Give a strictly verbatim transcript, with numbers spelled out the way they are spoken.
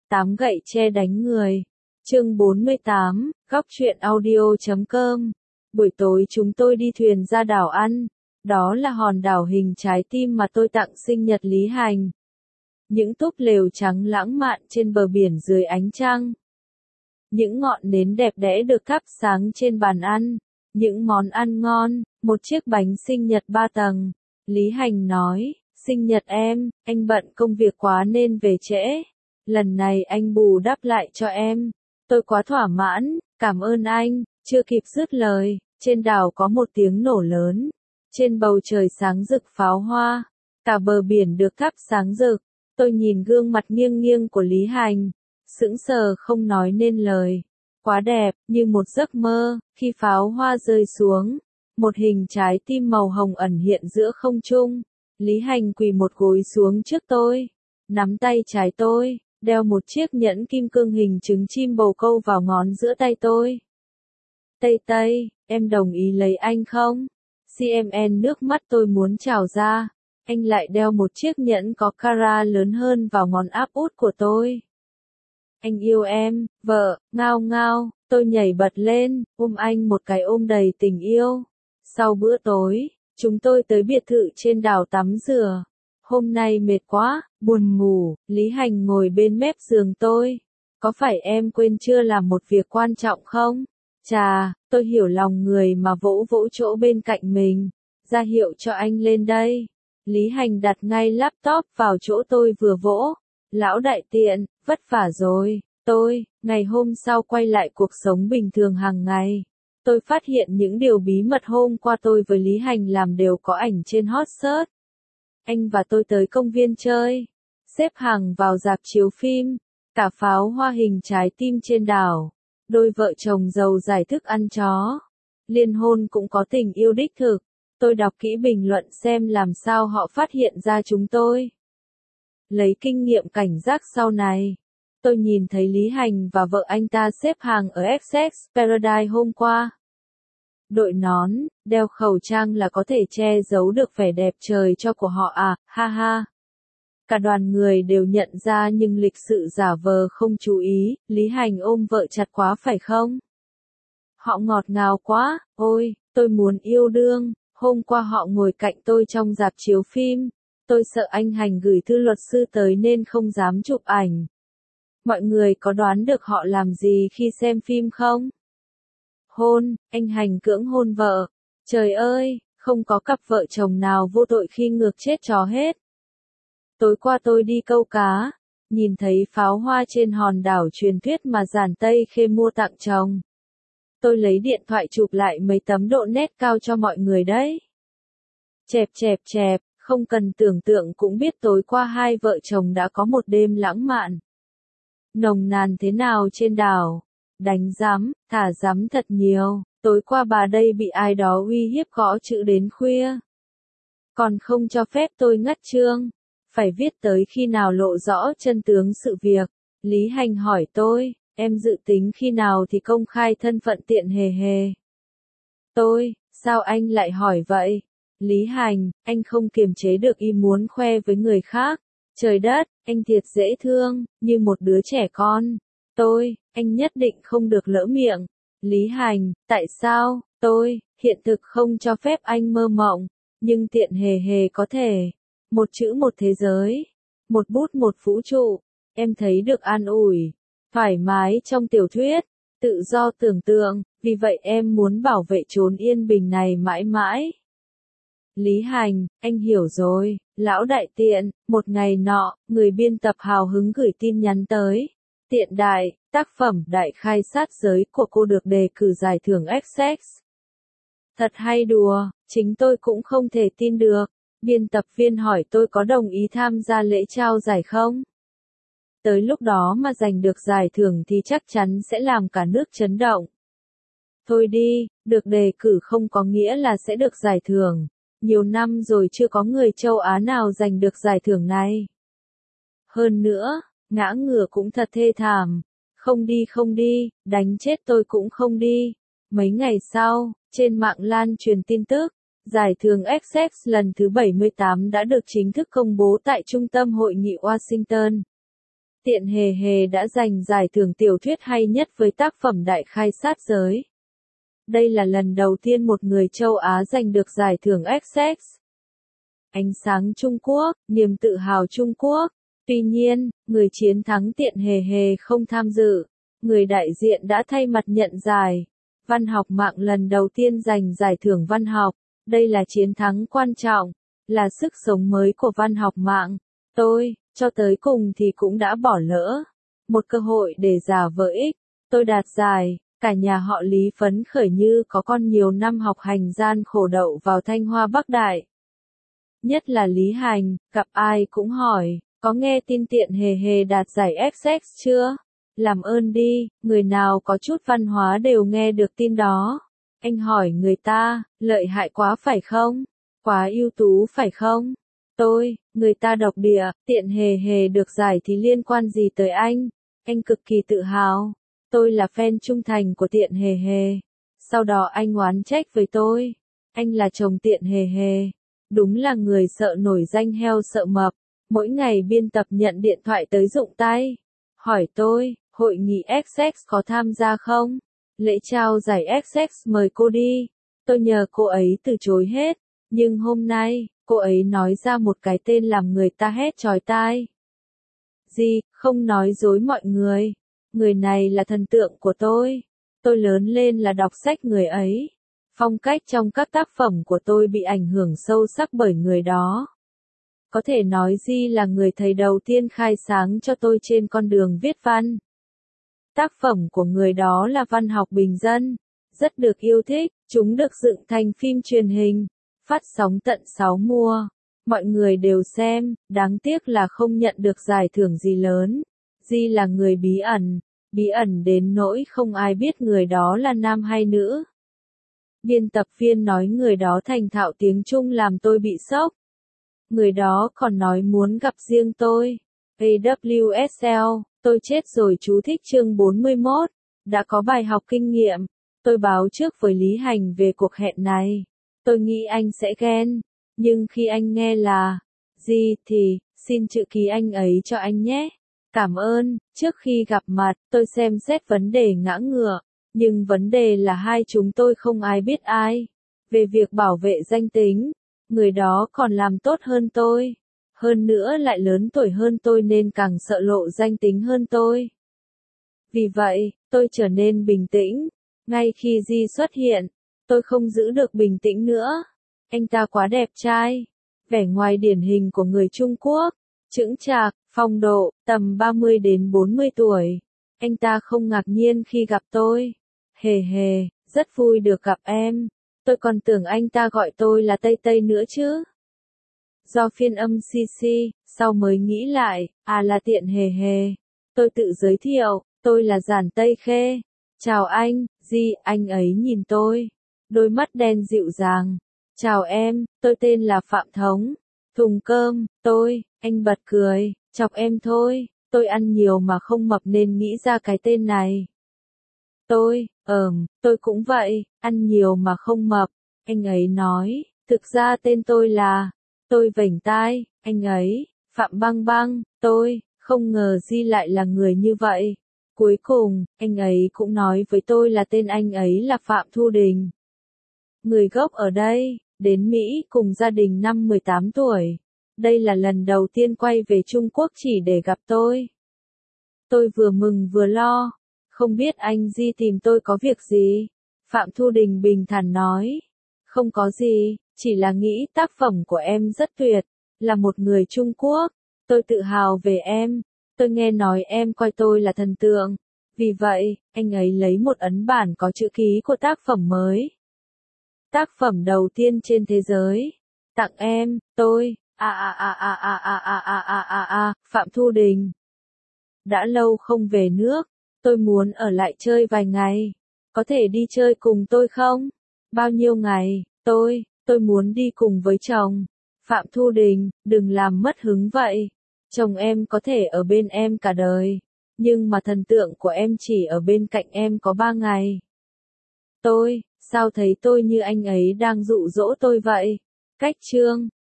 Tám gậy tre đánh người. Chương bốn mươi tám, góc truyện audio chấm com. Buổi tối chúng tôi đi thuyền ra đảo ăn. Đó là hòn đảo hình trái tim mà tôi tặng sinh nhật Lý Hành. Những túp lều trắng lãng mạn trên bờ biển dưới ánh trăng. Những ngọn nến đẹp đẽ được thắp sáng trên bàn ăn. Những món ăn ngon, một chiếc bánh sinh nhật ba tầng. Lý Hành nói, sinh nhật em, anh bận công việc quá nên về trễ. Lần này anh bù đắp lại cho em. Tôi quá thỏa mãn, cảm ơn anh. Chưa kịp dứt lời, trên đảo có một tiếng nổ lớn. Trên bầu trời sáng rực pháo hoa. Cả bờ biển được thắp sáng rực. Tôi nhìn gương mặt nghiêng nghiêng của Lý Hành. Sững sờ không nói nên lời. Quá đẹp, như một giấc mơ, khi pháo hoa rơi xuống. Một hình trái tim màu hồng ẩn hiện giữa không trung. Lý Hành quỳ một gối xuống trước tôi. Nắm tay trái tôi, đeo một chiếc nhẫn kim cương hình trứng chim bồ câu vào ngón giữa tay tôi. Tây Tây, em đồng ý lấy anh không? xê em en nước mắt tôi muốn trào ra. Anh lại đeo một chiếc nhẫn có carat lớn hơn vào ngón áp út của tôi. Anh yêu em, vợ, ngao ngao, tôi nhảy bật lên, ôm anh một cái ôm đầy tình yêu. Sau bữa tối, chúng tôi tới biệt thự trên đảo tắm rửa. Hôm nay mệt quá, buồn ngủ, Lý Hành ngồi bên mép giường tôi. Có phải em quên chưa làm một việc quan trọng không? Chà, tôi hiểu lòng người mà vỗ vỗ chỗ bên cạnh mình. Ra hiệu cho anh lên đây. Lý Hành đặt ngay laptop vào chỗ tôi vừa vỗ. Lão đại tiện, vất vả rồi. Tôi, ngày hôm sau quay lại cuộc sống bình thường hàng ngày. Tôi phát hiện những điều bí mật hôm qua tôi với Lý Hành làm đều có ảnh trên hot search. Anh và tôi tới công viên chơi. Xếp hàng vào rạp chiếu phim. Cả pháo hoa hình trái tim trên đảo. Đôi vợ chồng giàu giải thức ăn chó. Liên hôn cũng có tình yêu đích thực. Tôi đọc kỹ bình luận xem làm sao họ phát hiện ra chúng tôi. Lấy kinh nghiệm cảnh giác sau này. Tôi nhìn thấy Lý Hành và vợ anh ta xếp hàng ở ép ích Paradise hôm qua. Đội nón, đeo khẩu trang là có thể che giấu được vẻ đẹp trời cho của họ à, ha ha. Cả đoàn người đều nhận ra nhưng lịch sự giả vờ không chú ý, Lý Hành ôm vợ chặt quá phải không? Họ ngọt ngào quá, ôi, tôi muốn yêu đương. Hôm qua họ ngồi cạnh tôi trong rạp chiếu phim. Tôi sợ anh Hành gửi thư luật sư tới nên không dám chụp ảnh. Mọi người có đoán được họ làm gì khi xem phim không? Hôn, anh Hành cưỡng hôn vợ. Trời ơi, không có cặp vợ chồng nào vô tội khi ngược chết chó hết. Tối qua tôi đi câu cá, nhìn thấy pháo hoa trên hòn đảo truyền thuyết mà Giản Tây Khê mua tặng chồng. Tôi lấy điện thoại chụp lại mấy tấm độ nét cao cho mọi người đấy. Chẹp chẹp chẹp, không cần tưởng tượng cũng biết tối qua hai vợ chồng đã có một đêm lãng mạn. Nồng nàn thế nào trên đảo? Đánh giám, thả giám thật nhiều. Tối qua bà đây bị ai đó uy hiếp gõ chữ đến khuya. Còn không cho phép tôi ngắt chương. Phải viết tới khi nào lộ rõ chân tướng sự việc. Lý Hành hỏi tôi, em dự tính khi nào thì công khai thân phận tiện hề hề. Tôi, sao anh lại hỏi vậy? Lý Hành, anh không kiềm chế được ý muốn khoe với người khác. Trời đất, anh thiệt dễ thương, như một đứa trẻ con. Tôi, anh nhất định không được lỡ miệng. Lý Hành, tại sao? Tôi, hiện thực không cho phép anh mơ mộng, nhưng tiện hề hề có thể. Một chữ một thế giới, một bút một vũ trụ. Em thấy được an ủi, thoải mái trong tiểu thuyết, tự do tưởng tượng, vì vậy em muốn bảo vệ chốn yên bình này mãi mãi. Lý Hành, anh hiểu rồi, lão đại tiện. Một ngày nọ, người biên tập hào hứng gửi tin nhắn tới. Tiện đại, tác phẩm đại khai sát giới của cô được đề cử giải thưởng ích ích. Thật hay đùa, chính tôi cũng không thể tin được. Biên tập viên hỏi tôi có đồng ý tham gia lễ trao giải không? Tới lúc đó mà giành được giải thưởng thì chắc chắn sẽ làm cả nước chấn động. Thôi đi, được đề cử không có nghĩa là sẽ được giải thưởng. Nhiều năm rồi chưa có người châu Á nào giành được giải thưởng này. Hơn nữa, ngã ngửa cũng thật thê thảm. Không đi không đi, đánh chết tôi cũng không đi. Mấy ngày sau, trên mạng lan truyền tin tức. Giải thưởng ích ích lần thứ bảy mươi tám đã được chính thức công bố tại Trung tâm Hội nghị Washington. Tiện hề hề đã giành giải thưởng tiểu thuyết hay nhất với tác phẩm Đại khai sát giới. Đây là lần đầu tiên một người châu Á giành được giải thưởng Essex. Ánh sáng Trung Quốc, niềm tự hào Trung Quốc. Tuy nhiên, người chiến thắng Tiện hề hề không tham dự. Người đại diện đã thay mặt nhận giải. Văn học mạng lần đầu tiên giành giải thưởng văn học. Đây là chiến thắng quan trọng, là sức sống mới của văn học mạng. Tôi, cho tới cùng thì cũng đã bỏ lỡ. Một cơ hội để giả vờ ích. Tôi đạt giải, cả nhà họ Lý phấn khởi như có con nhiều năm học hành gian khổ đậu vào Thanh Hoa Bắc Đại. Nhất là Lý Hành, gặp ai cũng hỏi, có nghe tin Tiện hề hề đạt giải Essex chưa? Làm ơn đi, người nào có chút văn hóa đều nghe được tin đó. Anh hỏi người ta, lợi hại quá phải không? Quá ưu tú phải không? Tôi, người ta độc địa, Tiện hề hề được giải thì liên quan gì tới anh? Anh cực kỳ tự hào. Tôi là fan trung thành của Tiện hề hề. Sau đó anh oán trách với tôi. Anh là chồng Tiện hề hề. Đúng là người sợ nổi danh heo sợ mập. Mỗi ngày biên tập nhận điện thoại tới rụng tay. Hỏi tôi, hội nghị Essex có tham gia không? Lễ trao giải Essex mời cô đi. Tôi nhờ cô ấy từ chối hết. Nhưng hôm nay, cô ấy nói ra một cái tên làm người ta hét chói tai. Gì, không nói dối mọi người. Người này là thần tượng của tôi. Tôi lớn lên là đọc sách người ấy. Phong cách trong các tác phẩm của tôi bị ảnh hưởng sâu sắc bởi người đó. Có thể nói Di là người thầy đầu tiên khai sáng cho tôi trên con đường viết văn. Tác phẩm của người đó là văn học bình dân, rất được yêu thích, chúng được dựng thành phim truyền hình, phát sóng tận sáu mùa. Mọi người đều xem, đáng tiếc là không nhận được giải thưởng gì lớn. Di là người bí ẩn, bí ẩn đến nỗi không ai biết người đó là nam hay nữ. Biên tập viên nói người đó thành thạo tiếng Trung làm tôi bị sốc. Người đó còn nói muốn gặp riêng tôi. a vê kép ét lờ, tôi chết rồi chú thích chương bốn mươi mốt. Đã có bài học kinh nghiệm. Tôi báo trước với Lý Hành về cuộc hẹn này. Tôi nghĩ anh sẽ ghen. Nhưng khi anh nghe là gì thì, xin chữ ký anh ấy cho anh nhé. Cảm ơn, trước khi gặp mặt, tôi xem xét vấn đề ngã ngựa. Nhưng vấn đề là hai chúng tôi không ai biết ai. Về việc bảo vệ danh tính, người đó còn làm tốt hơn tôi. Hơn nữa lại lớn tuổi hơn tôi nên càng sợ lộ danh tính hơn tôi. Vì vậy, tôi trở nên bình tĩnh. Ngay khi Di xuất hiện, tôi không giữ được bình tĩnh nữa. Anh ta quá đẹp trai. Vẻ ngoài điển hình của người Trung Quốc. Chững chạc, phong độ, tầm ba mươi đến bốn mươi tuổi. Anh ta không ngạc nhiên khi gặp tôi. Hề hề, rất vui được gặp em. Tôi còn tưởng anh ta gọi tôi là Tây Tây nữa chứ. Do phiên âm xê xê, sau mới nghĩ lại, à là Tiện hề hề. Tôi tự giới thiệu, tôi là Giản Tây Khê. Chào anh, Di, anh ấy nhìn tôi. Đôi mắt đen dịu dàng. Chào em, tôi tên là Phạm Thống. Thùng cơm, tôi, anh bật cười, chọc em thôi. Tôi ăn nhiều mà không mập nên nghĩ ra cái tên này. Tôi, ờm, tôi cũng vậy, ăn nhiều mà không mập. Anh ấy nói, thực ra tên tôi là... Tôi vểnh tai, anh ấy, Phạm Băng Băng, tôi, không ngờ Di lại là người như vậy. Cuối cùng, anh ấy cũng nói với tôi là tên anh ấy là Phạm Thu Đình. Người gốc ở đây, đến Mỹ cùng gia đình năm mười tám tuổi. Đây là lần đầu tiên quay về Trung Quốc chỉ để gặp tôi. Tôi vừa mừng vừa lo. Không biết anh Di tìm tôi có việc gì? Phạm Thu Đình bình thản nói. Không có gì, chỉ là nghĩ tác phẩm của em rất tuyệt. Là một người Trung Quốc. Tôi tự hào về em. Tôi nghe nói em coi tôi là thần tượng. Vì vậy, anh ấy lấy một ấn bản có chữ ký của tác phẩm mới. Tác phẩm đầu tiên trên thế giới. Tặng em, tôi, a a a a a a a a a a a, Phạm Thu Đình. Đã lâu không về nước, tôi muốn ở lại chơi vài ngày. Có thể đi chơi cùng tôi không? Bao nhiêu ngày? Tôi, tôi muốn đi cùng với chồng. Phạm Thu Đình, đừng làm mất hứng vậy. Chồng em có thể ở bên em cả đời. Nhưng mà thần tượng của em chỉ ở bên cạnh em có ba ngày. Tôi, sao thấy tôi như anh ấy đang dụ dỗ tôi vậy? Cách chương